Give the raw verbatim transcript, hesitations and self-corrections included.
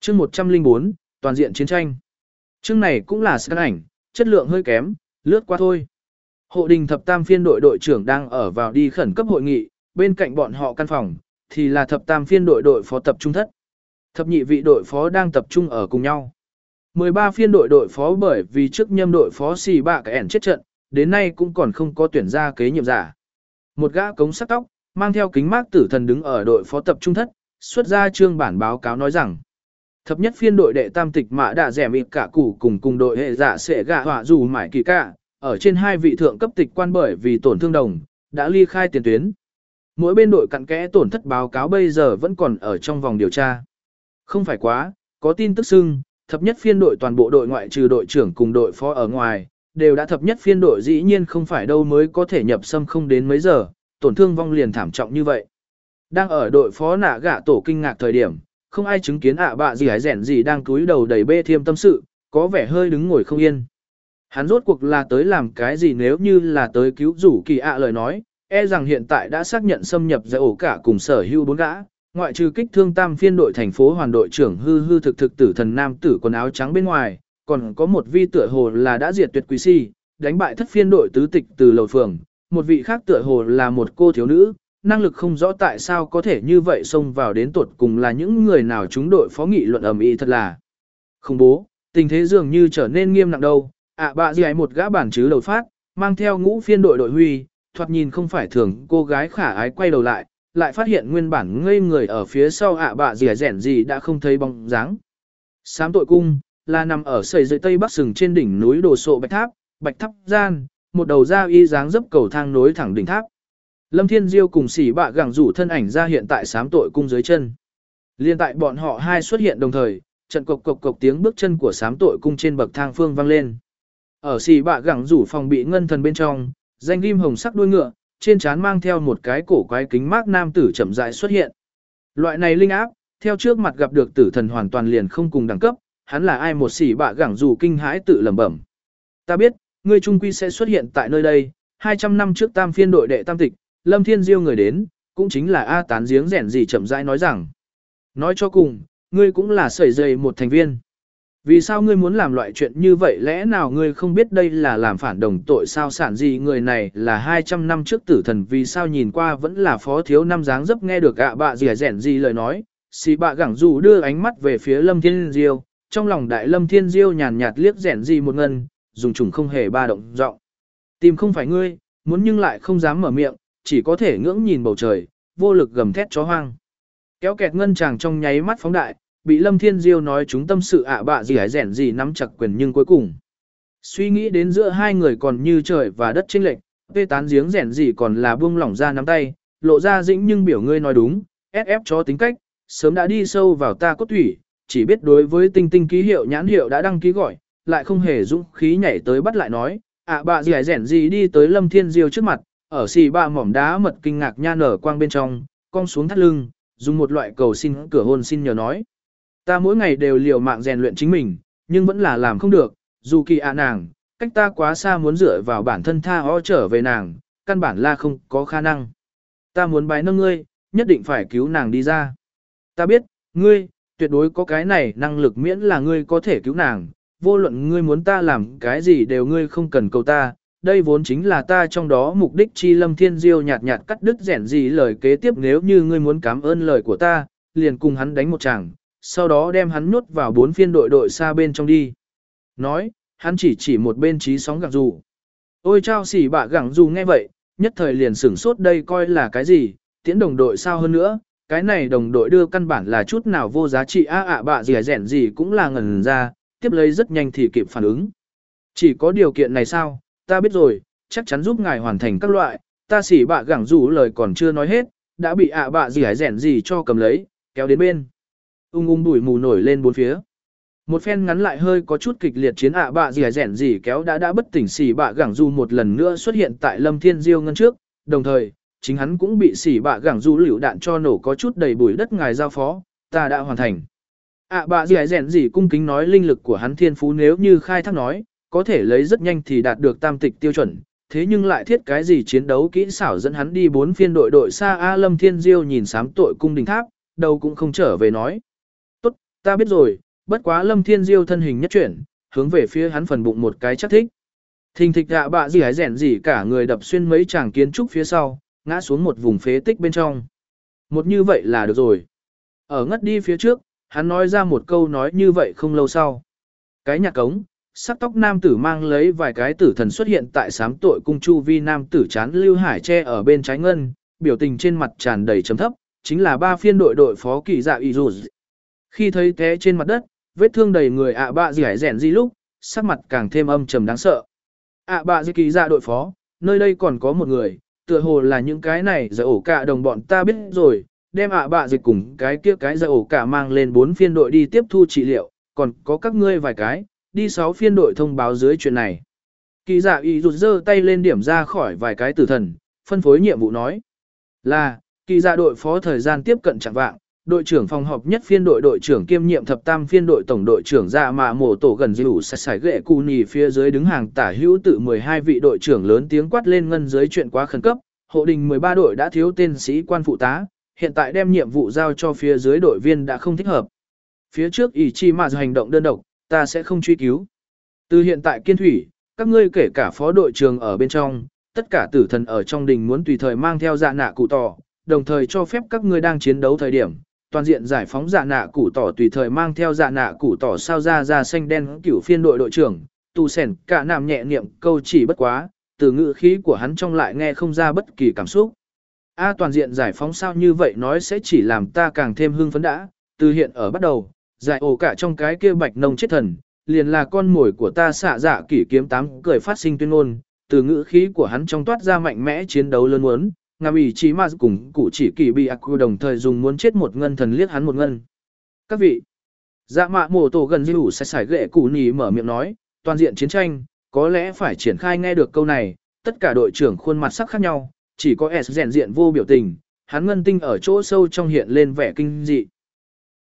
Chương một trăm lẻ bốn, toàn diện chiến tranh. Chương này cũng là scan ảnh, chất lượng hơi kém, lướt qua thôi. Hộ đình thập tam phiên đội đội trưởng đang ở vào đi khẩn cấp hội nghị, bên cạnh bọn họ căn phòng, thì là thập tam phiên đội đội phó tập trung thất. Thập nhị vị đội phó đang tập trung ở cùng nhau. mười ba phiên đội đội phó bởi vì trước nhâm đội phó xì bạ cái ẻn chết trận, đến nay cũng còn không có tuyển ra kế nhiệm giả. Một gã cống sắc tóc, mang theo kính mác tử thần đứng ở đội phó tập trung thất, xuất ra trương bản báo cáo nói rằng thập nhất phiên đội đệ tam tịch mã đã rẻ mịt cả củ cùng cùng đội hệ giả sẽ gạ họa dù mải kỳ cả, ở trên hai vị thượng cấp tịch quan bởi vì tổn thương đồng, đã ly khai tiền tuyến. Mỗi bên đội cặn kẽ tổn thất báo cáo bây giờ vẫn còn ở trong vòng điều tra. Không phải quá, có tin tức xưng, thập nhất phiên đội toàn bộ đội ngoại trừ đội trưởng cùng đội phó ở ngoài, đều đã thập nhất phiên đội dĩ nhiên không phải đâu mới có thể nhập xâm không đến mấy giờ, tổn thương vong liền thảm trọng như vậy. Đang ở đội phó nạ gạ tổ kinh ngạc thời điểm, không ai chứng kiến ạ bạ gì hái rẻn gì đang cúi đầu đầy bê thiêm tâm sự, có vẻ hơi đứng ngồi không yên. Hắn rốt cuộc là tới làm cái gì nếu như là tới cứu rủ kỳ ạ lời nói, e rằng hiện tại đã xác nhận xâm nhập giải ổ cả cùng sở hữu bốn gã, ngoại trừ kích thương tam phiên đội thành phố hoàn đội trưởng hư hư thực thực tử thần nam tử quần áo trắng bên ngoài, còn có một vi tựa hồ là đã diệt tuyệt quý si, đánh bại thất phiên đội tứ tịch từ lầu phường, một vị khác tựa hồ là một cô thiếu nữ, năng lực không rõ tại sao có thể như vậy xông vào đến tột cùng là những người nào chúng đội phó nghị luận ầm ĩ thật là khủng bố, tình thế dường như trở nên nghiêm nặng đâu. ạ à, bạ gì ấy một gã bản chứ đầu phát, mang theo ngũ phiên đội đội huy, thoạt nhìn không phải thường cô gái khả ái quay đầu lại, lại phát hiện nguyên bản ngây người ở phía sau ạ à, bạ gì rẻn gì đã không thấy bóng dáng. Sám tội cung là nằm ở sầy dưới tây bắc sừng trên đỉnh núi đồ sộ bạch tháp, bạch tháp gian, một đầu ra y dáng dấp cầu thang nối thẳng đỉnh tháp. Lâm Thiên Diêu cùng Sỉ Bạ gẳng rủ thân ảnh ra hiện tại sám tội cung dưới chân. Liên tại bọn họ hai xuất hiện đồng thời, trận cộc cộc cộc tiếng bước chân của sám tội cung trên bậc thang phương vang lên. Ở Sỉ Bạ gẳng rủ phòng bị ngân thần bên trong, danh ghim hồng sắc đuôi ngựa, trên trán mang theo một cái cổ quái kính mác nam tử chậm rãi xuất hiện. Loại này linh áp, theo trước mặt gặp được tử thần hoàn toàn liền không cùng đẳng cấp, hắn là ai một Sỉ Bạ gẳng rủ kinh hãi tự lẩm bẩm. Ta biết, ngươi trung quy sẽ xuất hiện tại nơi đây, hai trăm năm trước tam phiên đội đệ tam tịch, Lâm Thiên Diêu người đến, cũng chính là A tán giếng rèn gì chậm rãi nói rằng. Nói cho cùng, ngươi cũng là sẩy dày một thành viên. Vì sao ngươi muốn làm loại chuyện như vậy lẽ nào ngươi không biết đây là làm phản đồng tội sao sản gì người này là hai trăm năm trước tử thần vì sao nhìn qua vẫn là phó thiếu năm dáng dấp nghe được ạ bạ gì rèn gì lời nói. Xì bạ gẳng dù đưa ánh mắt về phía Lâm Thiên Diêu, trong lòng đại Lâm Thiên Diêu nhàn nhạt liếc rèn gì một ngân, dùng trùng không hề ba động giọng. Tìm không phải ngươi, muốn nhưng lại không dám mở miệng, chỉ có thể ngưỡng nhìn bầu trời, vô lực gầm thét chó hoang. Kéo kẹt ngân chàng trong nháy mắt phóng đại, bị Lâm Thiên Diêu nói chúng tâm sự ạ bạ gì hái rèn gì nắm chặt quyền nhưng cuối cùng. Suy nghĩ đến giữa hai người còn như trời và đất chênh lệch, vê tán giếng rèn gì còn là buông lỏng ra nắm tay, lộ ra dĩnh nhưng biểu ngươi nói đúng, ép ép cho tính cách, sớm đã đi sâu vào ta cốt thủy, chỉ biết đối với tinh tinh ký hiệu nhãn hiệu đã đăng ký gọi, lại không hề dũng khí nhảy tới bắt lại nói, ạ bạ gì hái rèn gì đi tới Lâm Thiên Diêu trước mặt. Ở xì ba mỏm đá mật kinh ngạc nha nở quang bên trong, cong xuống thắt lưng, dùng một loại cầu xin cửa hôn xin nhờ nói. Ta mỗi ngày đều liều mạng rèn luyện chính mình, nhưng vẫn là làm không được, dù kỳ ạ nàng, cách ta quá xa muốn dựa vào bản thân tha ho trở về nàng, căn bản là không có khả năng. Ta muốn bái nâng ngươi, nhất định phải cứu nàng đi ra. Ta biết, ngươi, tuyệt đối có cái này năng lực miễn là ngươi có thể cứu nàng, vô luận ngươi muốn ta làm cái gì đều ngươi không cần cầu ta. Đây vốn chính là ta trong đó mục đích chi. Lâm Thiên Diêu nhạt nhạt cắt đứt rẻn gì lời kế tiếp nếu như ngươi muốn cảm ơn lời của ta, liền cùng hắn đánh một tràng, sau đó đem hắn nhốt vào bốn phiên đội đội xa bên trong đi. Nói, hắn chỉ chỉ một bên trí sóng gẳng dù. Ôi trao xỉ bạ gẳng dù nghe vậy, nhất thời liền sửng sốt đây coi là cái gì, tiễn đồng đội sao hơn nữa, cái này đồng đội đưa căn bản là chút nào vô giá trị a ạ bạ gì rẻn gì cũng là ngần ra, tiếp lấy rất nhanh thì kịp phản ứng. Chỉ có điều kiện này sao? Ta biết rồi, chắc chắn giúp ngài hoàn thành các loại, ta xỉ bạ gẳng rủ lời còn chưa nói hết, đã bị ạ bạ gì hái rẻn gì cho cầm lấy, kéo đến bên. Ung ung bụi mù nổi lên bốn phía. Một phen ngắn lại hơi có chút kịch liệt chiến ạ bạ gì hái rẻn gì kéo đã đã bất tỉnh xỉ bạ gẳng rủ một lần nữa xuất hiện tại Lâm Thiên Diêu ngân trước, đồng thời, chính hắn cũng bị xỉ bạ gẳng rủ liều đạn cho nổ có chút đầy bụi đất ngài giao phó, ta đã hoàn thành. ạ bạ gì hái rẻn gì cung kính nói linh lực của hắn thiên phú nếu như khai thác nói, có thể lấy rất nhanh thì đạt được tam tịch tiêu chuẩn, thế nhưng lại thiết cái gì chiến đấu kỹ xảo dẫn hắn đi bốn phiên đội đội xa A Lâm Thiên Diêu nhìn sám tội cung đình tháp, đầu cũng không trở về nói. Tốt, Ta biết rồi, bất quá Lâm Thiên Diêu thân hình nhất chuyển, hướng về phía hắn phần bụng một cái chắc thích. Thình thịch ạ bạ gì hái rèn gì cả người đập xuyên mấy chàng kiến trúc phía sau, ngã xuống một vùng phế tích bên trong. Một như vậy là được rồi. Ở ngất đi phía trước, hắn nói ra một câu nói như vậy không lâu sau. Cái nhạc cống, sắc tóc nam tử mang lấy vài cái tử thần xuất hiện tại sám tội cung chu vi nam tử chán Lưu Hải che ở bên trái ngân, biểu tình trên mặt tràn đầy chấm thấp, chính là ba phiên đội đội phó kỳ dạ y dù. Khi thấy té trên mặt đất, vết thương đầy người ạ bạ gì hải rèn gì lúc, sắc mặt càng thêm âm trầm đáng sợ. ạ bạ gì kỳ dạ đội phó, nơi đây còn có một người, tựa hồ là những cái này giờ ổ cả đồng bọn ta biết rồi, đem ạ bạ dịch cùng cái kia cái giờ ổ cả mang lên bốn phiên đội đi tiếp thu trị liệu, còn có các ngươi vài cái, đi sáu phiên đội thông báo dưới chuyện này. Kỳ dạ y rụt giơ tay lên điểm ra khỏi vài cái tử thần, phân phối nhiệm vụ nói. Là, kỳ dạ đội phó thời gian tiếp cận chẳng vạng, đội trưởng phòng họp nhất phiên đội đội trưởng kiêm nhiệm thập tam phiên đội tổng đội trưởng dạ mạ mổ tổ gần dịu sạch sải ghệ cù nhì phía dưới đứng hàng tả hữu tự mười hai vị đội trưởng lớn tiếng quát lên ngân dưới chuyện quá khẩn cấp, hộ đình mười ba đội đã thiếu tên sĩ quan phụ tá, hiện tại đem nhiệm vụ giao cho phía dưới đội viên đã không thích hợp. Phía trước ỷ chi mà hành động đơn độc, ta sẽ không truy cứu. Từ hiện tại kiên thủy, các ngươi kể cả phó đội trưởng ở bên trong, tất cả tử thần ở trong đình muốn tùy thời mang theo dạ nạ cụ tỏ, đồng thời cho phép các ngươi đang chiến đấu thời điểm, toàn diện giải phóng dạ nạ cụ tỏ tùy thời mang theo dạ nạ cụ tỏ sao ra ra xanh đen cửu phiên đội đội trưởng, tu sẻn cả nằm nhẹ niệm câu chỉ bất quá, từ ngữ khí của hắn trong lại nghe không ra bất kỳ cảm xúc. A toàn diện giải phóng sao như vậy nói sẽ chỉ làm ta càng thêm hưng phấn đã, từ hiện ở bắt đầu, giải ổ cả trong cái kia bạch nông chết thần, liền là con mồi của ta xạ dạ kỷ kiếm tám cười phát sinh tuyên ngôn, từ ngữ khí của hắn trong toát ra mạnh mẽ chiến đấu lớn muốn, ngàm ý chí mà cùng cụ chỉ kỳ bị ác đồng thời dùng muốn chết một ngân thần liếc hắn một ngân. Các vị, dạ mạ mổ tổ gần dịu sẽ sải ghệ cụ nhì mở miệng nói, toàn diện chiến tranh, có lẽ phải triển khai nghe được câu này, tất cả đội trưởng khuôn mặt sắc khác nhau, chỉ có S rèn diện vô biểu tình, hắn ngân tinh ở chỗ sâu trong hiện lên vẻ kinh dị.